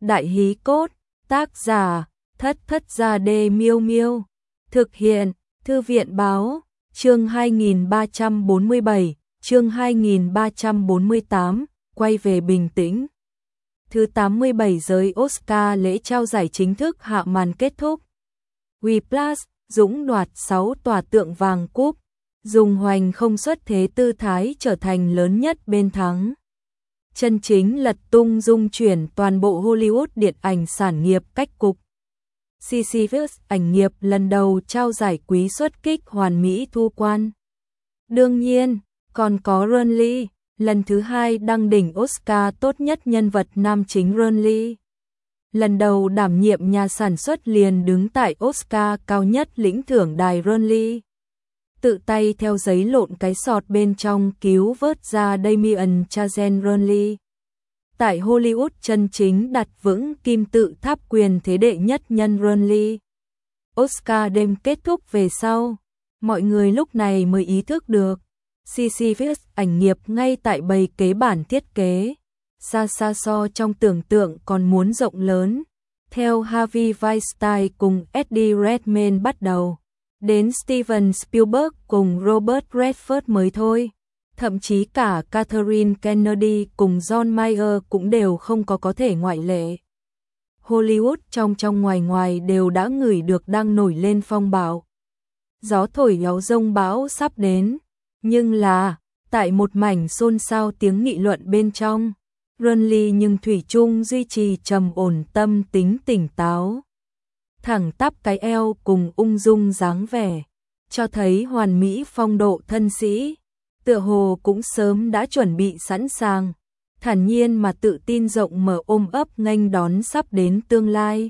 Đại hí cốt, tác giả, Thất Thất Gia Đê Miêu Miêu. Thực hiện, Thư viện Báo, chương 2347, chương 2348, quay về bình tĩnh. Thứ 87 giới Oscar lễ trao giải chính thức hạ màn kết thúc. Whiplash, Dũng đoạt 6 tòa tượng vàng cúp, dùng hoành không xuất thế tư thái trở thành lớn nhất bên thắng. Chân chính lật tung dung chuyển toàn bộ Hollywood điện ảnh sản nghiệp cách cục. Sisyphus ảnh nghiệp lần đầu trao giải quý xuất kích hoàn mỹ thu quan. Đương nhiên, còn có Ronley, lần thứ 2 đăng đỉnh Oscar tốt nhất nhân vật nam chính. Ronley lần đầu đảm nhiệm nhà sản xuất liền đứng tại Oscar cao nhất lĩnh thưởng đài. Ronley tự tay theo giấy lộn cái sọt bên trong cứu vớt ra Damien Chazelle. Ronley tại Hollywood chân chính đặt vững kim tự tháp quyền thế đệ nhất nhân. Ronley. Oscar đêm kết thúc về sau, mọi người lúc này mới ý thức được Sisyphus ảnh nghiệp ngay tại bầy kế bản thiết kế xa xa so trong tưởng tượng còn muốn rộng lớn. Theo Harvey Weinstein cùng Eddie Redmayne bắt đầu, đến Steven Spielberg cùng Robert Redford mới thôi. Thậm chí cả Kathleen Kennedy cùng John Mayer cũng đều không có thể ngoại lệ. Hollywood trong ngoài ngoài đều đã ngửi được đang nổi lên phong bão. Gió thổi gió rông bão sắp đến, nhưng là, tại một mảnh xôn xao tiếng nghị luận bên trong, Ronley nhưng thủy chung duy trì trầm ổn tâm tính tỉnh táo. Thẳng tắp cái eo cùng ung dung dáng vẻ, cho thấy hoàn mỹ phong độ thân sĩ. Tựa hồ cũng sớm đã chuẩn bị sẵn sàng, thản nhiên mà tự tin rộng mở ôm ấp nghênh đón sắp đến tương lai.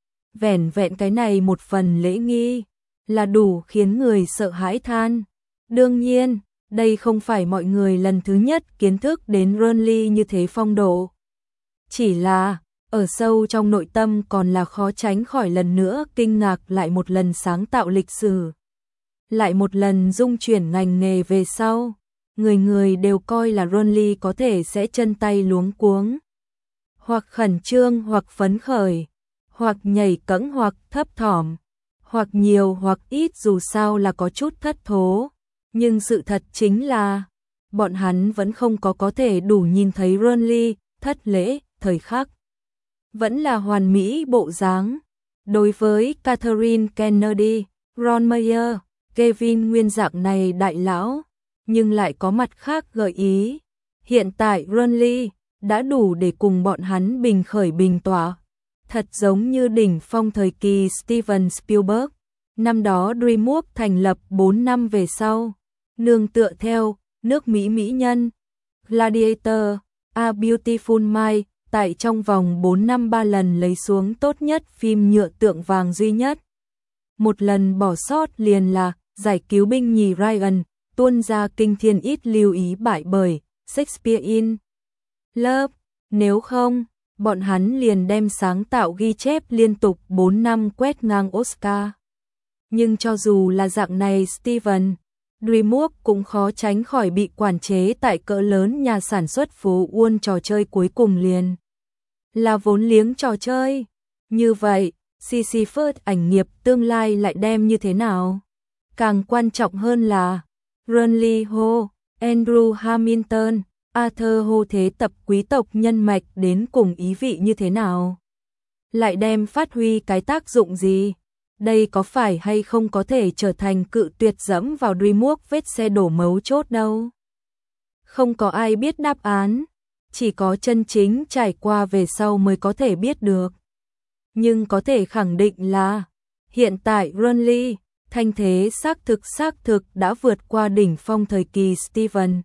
Vẻn vẹn cái này một phần lễ nghi là đủ khiến người sợ hãi than. Đương nhiên, đây không phải mọi người lần thứ nhất kiến thức đến Ronley như thế phong độ. Chỉ là, ở sâu trong nội tâm còn là khó tránh khỏi lần nữa kinh ngạc lại một lần sáng tạo lịch sử. Lại một lần dung chuyển ngành nghề về sau, người đều coi là Ronley có thể sẽ chân tay luống cuống. Hoặc khẩn trương hoặc phấn khởi, hoặc nhảy cẫng hoặc thấp thỏm, hoặc nhiều hoặc ít dù sao là có chút thất thố. Nhưng sự thật chính là, bọn hắn vẫn không có thể đủ nhìn thấy Ronley thất lễ thời khắc. Vẫn là hoàn mỹ bộ dáng. Đối với Kathleen Kennedy, Ron Mayer, Kevin nguyên dạng này đại lão, nhưng lại có mặt khác gợi ý. Hiện tại Ronley đã đủ để cùng bọn hắn bình khởi bình tỏa. Thật giống như đỉnh phong thời kỳ Steven Spielberg. Năm đó DreamWorks thành lập 4 năm về sau, nương tựa theo nước Mỹ mỹ nhân, Gladiator, A Beautiful Mind, tại trong vòng 4 năm 3 lần lấy xuống tốt nhất phim nhựa tượng vàng duy nhất. Một lần bỏ sót liền là Giải cứu binh nhì Ryan, tuôn ra kinh thiên ít lưu ý bại bởi Shakespeare in Love. Nếu không, bọn hắn liền đem sáng tạo ghi chép liên tục 4 năm quét ngang Oscar. Nhưng cho dù là dạng này Steven, DreamWorks cũng khó tránh khỏi bị quản chế tại cỡ lớn nhà sản xuất phố Wall. Trò chơi cuối cùng liền là vốn liếng trò chơi. Như vậy, Sisyphus ảnh nghiệp tương lai lại đem như thế nào? Càng quan trọng hơn là Ronley Ho, Andrew Hamilton, Arthur Ho thế tập quý tộc nhân mạch đến cùng ý vị như thế nào? Lại đem phát huy cái tác dụng gì? Đây có phải hay không có thể trở thành cự tuyệt dẫm vào DreamWorks vết xe đổ mấu chốt đâu? Không có ai biết đáp án, chỉ có chân chính trải qua về sau mới có thể biết được. Nhưng có thể khẳng định là, hiện tại Ronley, thanh thế xác thực đã vượt qua đỉnh phong thời kỳ Steven.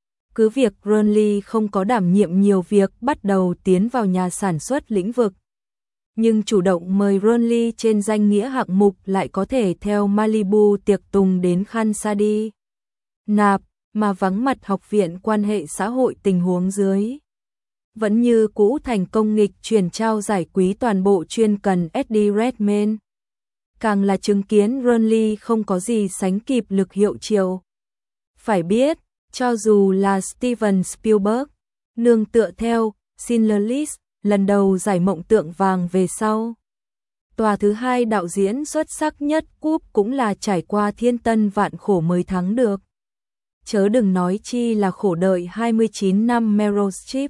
Cứ việc Ronley không có đảm nhiệm nhiều việc bắt đầu tiến vào nhà sản xuất lĩnh vực, nhưng chủ động mời Ronley trên danh nghĩa hạng mục lại có thể theo Malibu tiệc tùng đến Kansas nạp, mà vắng mặt học viện quan hệ xã hội tình huống dưới. Vẫn như cũ thành công nghịch chuyển trao giải quý toàn bộ chuyên cần Eddie Redmayne. Càng là chứng kiến Ronley không có gì sánh kịp lực hiệu triệu. Phải biết, cho dù là Steven Spielberg, nương tựa theo Schindler's List, lần đầu giải mộng tượng vàng về sau. Tòa thứ hai đạo diễn xuất sắc nhất cúp cũng là trải qua thiên tân vạn khổ mới thắng được. Chớ đừng nói chi là khổ đợi 29 năm Meryl Streep.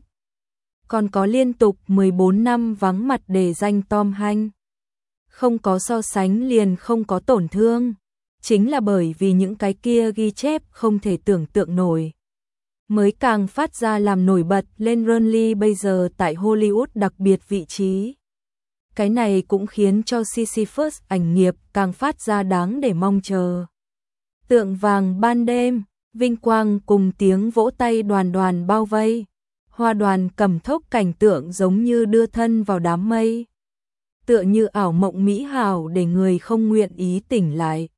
Còn có liên tục 14 năm vắng mặt để danh Tom Hanks. Không có so sánh liền không có tổn thương. Chính là bởi vì những cái kia ghi chép không thể tưởng tượng nổi. Mới càng phát ra làm nổi bật lên Ronly bây giờ tại Hollywood đặc biệt vị trí. Cái này cũng khiến cho Sisyphus ảnh nghiệp càng phát ra đáng để mong chờ. Tượng vàng ban đêm, vinh quang cùng tiếng vỗ tay đoàn đoàn bao vây. Hoa đoàn cầm thốc cảnh tượng giống như đưa thân vào đám mây. Tựa như ảo mộng mỹ hảo để người không nguyện ý tỉnh lại.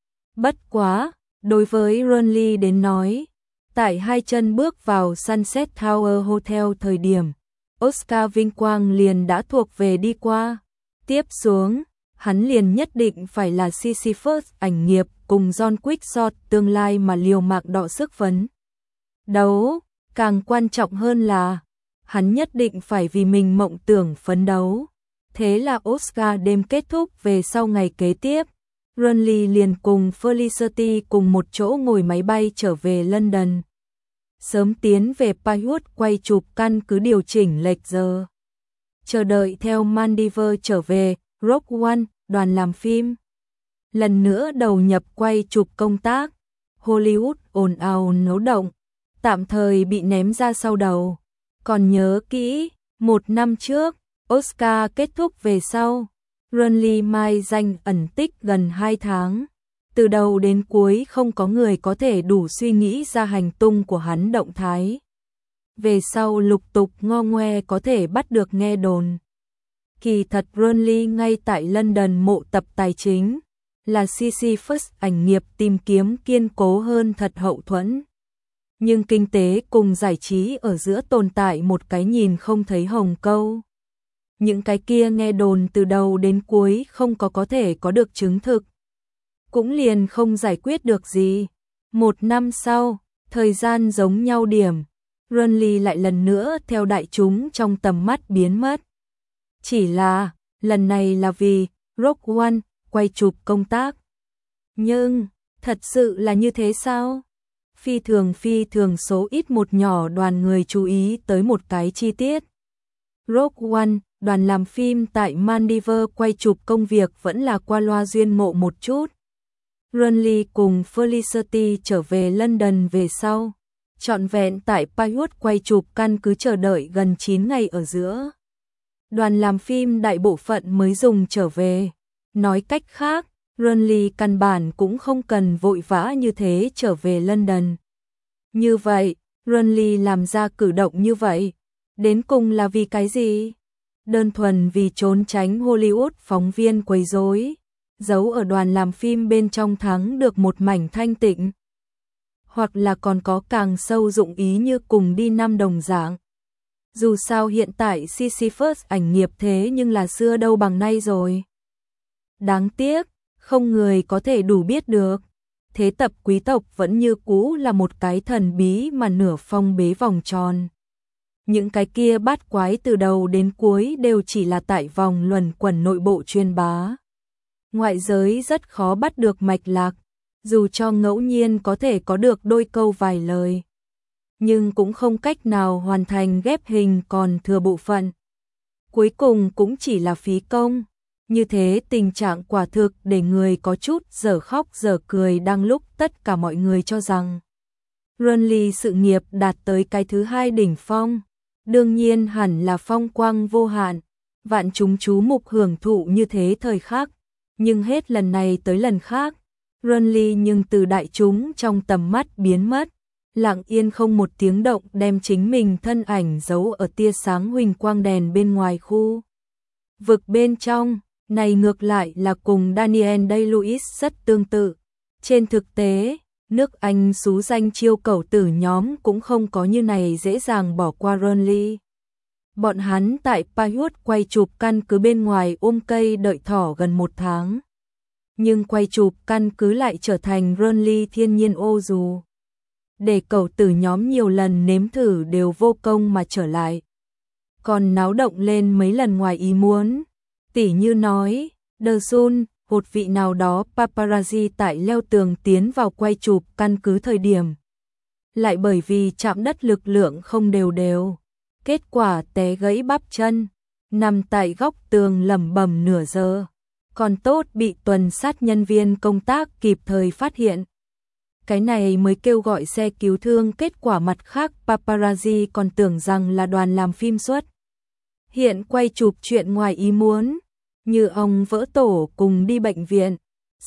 Bất quá, đối với Ronly đến nói, tại hai chân bước vào Sunset Tower Hotel thời điểm, Oscar vinh quang liền đã thuộc về đi qua. Tiếp xuống, hắn liền nhất định phải là Sisyphus ảnh nghiệp cùng John Quixote tương lai mà liều mạng đọ sức phấn đấu. Càng quan trọng hơn là, hắn nhất định phải vì mình mộng tưởng phấn đấu. Thế là Oscar đêm kết thúc về sau ngày kế tiếp, Ronly liền cùng Felicity cùng một chỗ ngồi máy bay trở về London. Sớm tiến về Pinewood quay chụp căn cứ điều chỉnh lệch giờ. Chờ đợi theo Maldives trở về, Rogue One, đoàn làm phim. Lần nữa đầu nhập quay chụp công tác. Hollywood ồn ào náo động, tạm thời bị ném ra sau đầu. Còn nhớ kỹ, 1 năm trước, Oscar kết thúc về sau, Ronly mai danh ẩn tích gần 2 tháng. Từ đầu đến cuối không có người có thể đủ suy nghĩ ra hành tung của hắn động thái. Về sau lục tục ngo ngoe có thể bắt được nghe đồn. Kỳ thật Ronly ngay tại London mộ tập tài chính, là Sisyphus ảnh nghiệp tìm kiếm kiên cố hơn thật hậu thuẫn. Nhưng kinh tế cùng giải trí ở giữa tồn tại một cái nhìn không thấy hồng câu. Những cái kia nghe đồn từ đầu đến cuối không có thể có được chứng thực. Cũng liền không giải quyết được gì. 1 năm sau, thời gian giống nhau điểm, Ronly lại lần nữa theo đại chúng trong tầm mắt biến mất. Chỉ là, lần này là vì Rogue One quay chụp công tác. Nhưng, thật sự là như thế sao? Phi thường số ít một nhỏ đoàn người chú ý tới một cái chi tiết. Rogue One, đoàn làm phim tại Maldives quay chụp công việc vẫn là qua loa duyên mộ một chút. Ronly cùng Felicity trở về London về sau, trọn vẹn tại Pinewood quay chụp căn cứ chờ đợi gần 9 ngày ở giữa. Đoàn làm phim đại bộ phận mới dùng trở về. Nói cách khác, Ronly căn bản cũng không cần vội vã như thế trở về London. Như vậy, Ronly làm ra cử động như vậy, đến cùng là vì cái gì? Đơn thuần vì trốn tránh Hollywood phóng viên quấy rối, giấu ở đoàn làm phim bên trong thắng được một mảnh thanh tịnh. Hoặc là còn có càng sâu dụng ý như cùng đi năm đồng dạng. Dù sao hiện tại Sisyphus ảnh nghiệp thế nhưng là xưa đâu bằng nay rồi. Đáng tiếc, không người có thể đủ biết được. Thế tập quý tộc vẫn như cũ là một cái thần bí mà nửa phong bế vòng tròn. Những cái kia bát quái từ đầu đến cuối đều chỉ là tại vòng luẩn quẩn nội bộ truyền bá. Ngoại giới rất khó bắt được mạch lạc, dù cho ngẫu nhiên có thể có được đôi câu vài lời. Nhưng cũng không cách nào hoàn thành ghép hình còn thừa bộ phận. Cuối cùng cũng chỉ là phí công. Như thế tình trạng quả thực để người có chút dở khóc dở cười đang lúc tất cả mọi người cho rằng Ronly sự nghiệp đạt tới cái thứ hai đỉnh phong. Đương nhiên hẳn là phong quang vô hạn, vạn chúng chú mục hưởng thụ như thế thời khắc. Nhưng hết lần này tới lần khác, Ronly nhưng từ đại chúng trong tầm mắt biến mất, lặng yên không một tiếng động đem chính mình thân ảnh giấu ở tia sáng huỳnh quang đèn bên ngoài khu vực bên trong. Này ngược lại là cùng Daniel Day-Lewis rất tương tự. Trên thực tế, nước Anh xú danh chiêu cẩu tử nhóm cũng không có như này dễ dàng bỏ qua Ronly. Bọn hắn tại Pinewood quay chụp căn cứ bên ngoài ôm cây đợi thỏ gần 1 tháng. Nhưng quay chụp căn cứ lại trở thành Ronly thiên nhiên ô dù. Để cẩu tử nhóm nhiều lần nếm thử đều vô công mà trở lại. còn náo động lên mấy lần ngoài ý muốn. Tỉ như nói, The Sun, một vị nào đó paparazzi tại leo tường tiến vào quay chụp căn cứ thời điểm. Lại bởi vì chạm đất lực lượng không đều đều. Kết quả té gãy bắp chân, nằm tại góc tường lẩm bẩm nửa giờ. Còn tốt bị tuần sát nhân viên công tác kịp thời phát hiện. Cái này mới kêu gọi xe cứu thương, kết quả mặt khác paparazzi còn tưởng rằng là đoàn làm phim xuất. Hiện quay chụp chuyện ngoài ý muốn, như ông vỡ tổ cùng đi bệnh viện.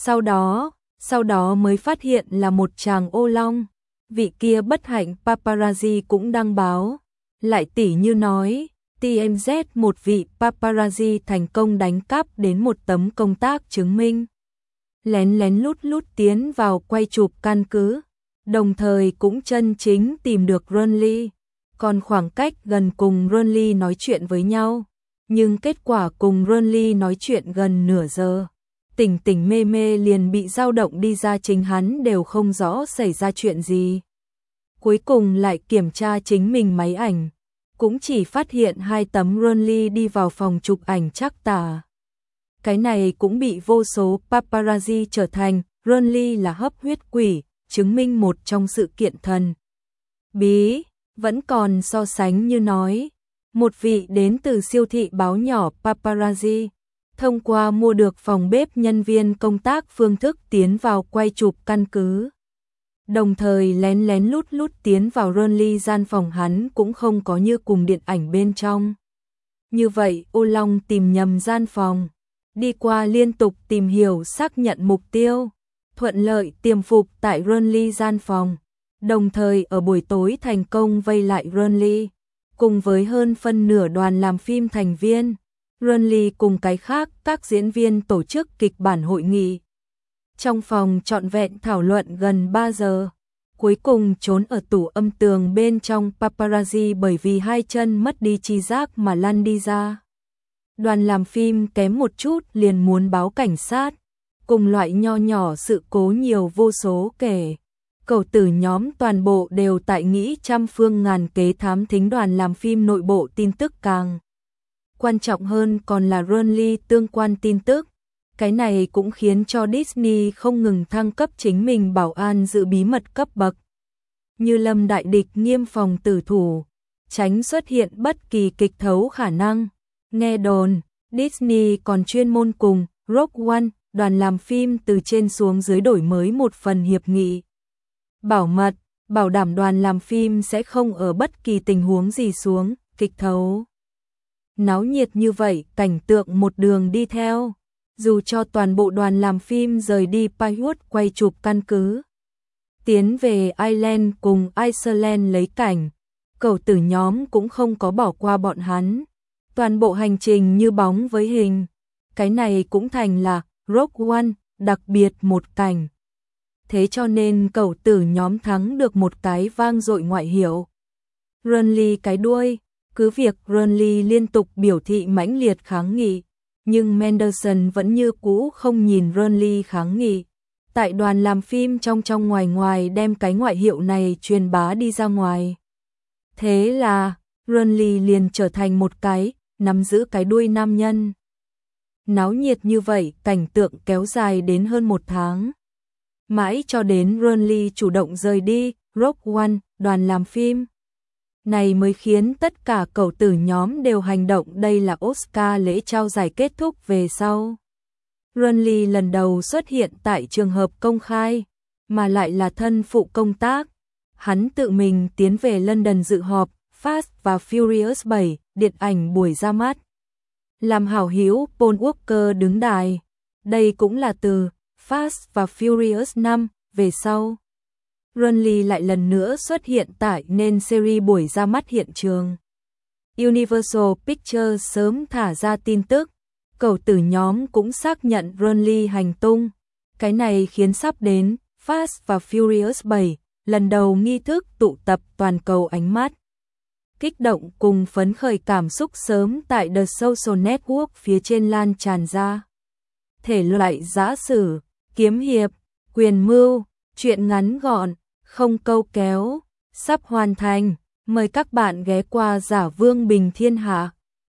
Sau đó mới phát hiện là một chàng ô long. Vị kia bất hạnh paparazzi cũng đăng báo. Lại tỉ như nói, TMZ một vị paparazzi thành công đánh cắp đến một tấm công tác chứng minh. Lén lén lút tiến vào quay chụp căn cứ, đồng thời cũng chân chính tìm được Ronly, còn khoảng cách gần cùng Ronly nói chuyện với nhau. Nhưng kết quả cùng Ronly nói chuyện gần nửa giờ, tỉnh mê mê liền bị dao động đi ra, chính hắn đều không rõ xảy ra chuyện gì. Cuối cùng lại kiểm tra chính mình máy ảnh, cũng chỉ phát hiện 2 tấm Ronly đi vào phòng chụp ảnh chắc tả. Cái này cũng bị vô số paparazzi trở thành Ronly là hấp huyết quỷ, chứng minh một trong sự kiện thần bí. Vẫn còn so sánh như nói, một vị đến từ siêu thị báo nhỏ paparazzi, thông qua mua được phòng bếp nhân viên công tác phương thức tiến vào quay chụp căn cứ. Đồng thời lén lén lút tiến vào Ronly gian phòng, hắn cũng không có như cùng điện ảnh bên trong. Như vậy ô long tìm nhầm gian phòng, đi qua liên tục tìm hiểu xác nhận mục tiêu, thuận lợi tiềm phục tại Ronly gian phòng, đồng thời ở buổi tối thành công vây lại Ronly, cùng với hơn phân nửa đoàn làm phim thành viên. Ronly cùng cái khác các diễn viên tổ chức kịch bản hội nghị. Trong phòng trọn vẹn thảo luận gần 3 giờ, cuối cùng trốn ở tủ âm tường bên trong paparazzi bởi vì 2 chân mất đi tri giác mà lăn đi ra. Đoàn làm phim kém một chút liền muốn báo cảnh sát, cùng loại nho nhỏ sự cố nhiều vô số kể. Cẩu tử nhóm toàn bộ đều tại nghĩ trăm phương ngàn kế thám thính đoàn làm phim nội bộ tin tức, càng quan trọng hơn còn là Ronly tương quan tin tức. Cái này cũng khiến cho Disney không ngừng thăng cấp chính mình bảo an giữ bí mật cấp bậc. Như lâm đại địch nghiêm phòng tử thủ, tránh xuất hiện bất kỳ kịch thấu khả năng. Nghe đồn, Disney còn chuyên môn cùng Rogue One, đoàn làm phim từ trên xuống dưới đổi mới một phần hiệp nghị bảo mật, bảo đảm đoàn làm phim sẽ không ở bất kỳ tình huống gì xuống kịch thấu. Náo nhiệt như vậy, cảnh tượng một đường đi theo, dù cho toàn bộ đoàn làm phim rời đi Pinewood quay chụp căn cứ, tiến về Ireland cùng Iceland lấy cảnh, cẩu tử nhóm cũng không có bỏ qua bọn hắn. Toàn bộ hành trình như bóng với hình, cái này cũng thành là Rogue One đặc biệt một cảnh. Thế cho nên cẩu tử nhóm thắng được một cái vang dội ngoại hiệu Ronly cái đuôi. Cứ việc Ronly liên tục biểu thị mãnh liệt kháng nghị, nhưng Mendelsohn vẫn như cũ không nhìn Ronly kháng nghị. Tại đoàn làm phim trong ngoài đem cái ngoại hiệu này truyền bá đi ra ngoài. Thế là Ronly liền trở thành một cái nắm giữ cái đuôi nam nhân. Náo nhiệt như vậy, cảnh tượng kéo dài đến hơn 1 tháng. Mãi cho đến Ronly chủ động rời đi Rogue One, đoàn làm phim này mới khiến tất cả cẩu tử nhóm đều hành động. Đây là Oscar lễ trao giải kết thúc về sau. Ronly lần đầu xuất hiện tại trường hợp công khai, mà lại là thân phụ công tác. Hắn tự mình tiến về London dự họp Fast và Furious 7, điện ảnh buổi ra mắt. Làm hảo hữu Paul Walker đứng đài. Đây cũng là từ Fast và Furious 5 về sau. Ronly lại lần nữa xuất hiện tại nên series buổi ra mắt hiện trường. Universal Pictures sớm thả ra tin tức, cẩu tử nhóm cũng xác nhận Ronly hành tung. Cái này khiến sắp đến Fast và Furious 7, lần đầu nghi thức tụ tập toàn cầu ánh mắt. Kích động cùng phấn khởi cảm xúc sớm tại The Social Network phía trên lan tràn ra. Thể loại giã sử, kiếm hiệp, quyền mưu, truyện ngắn gọn, không câu kéo, sắp hoàn thành. Mời các bạn ghé qua Giả Vương Bình Thiên Hạ.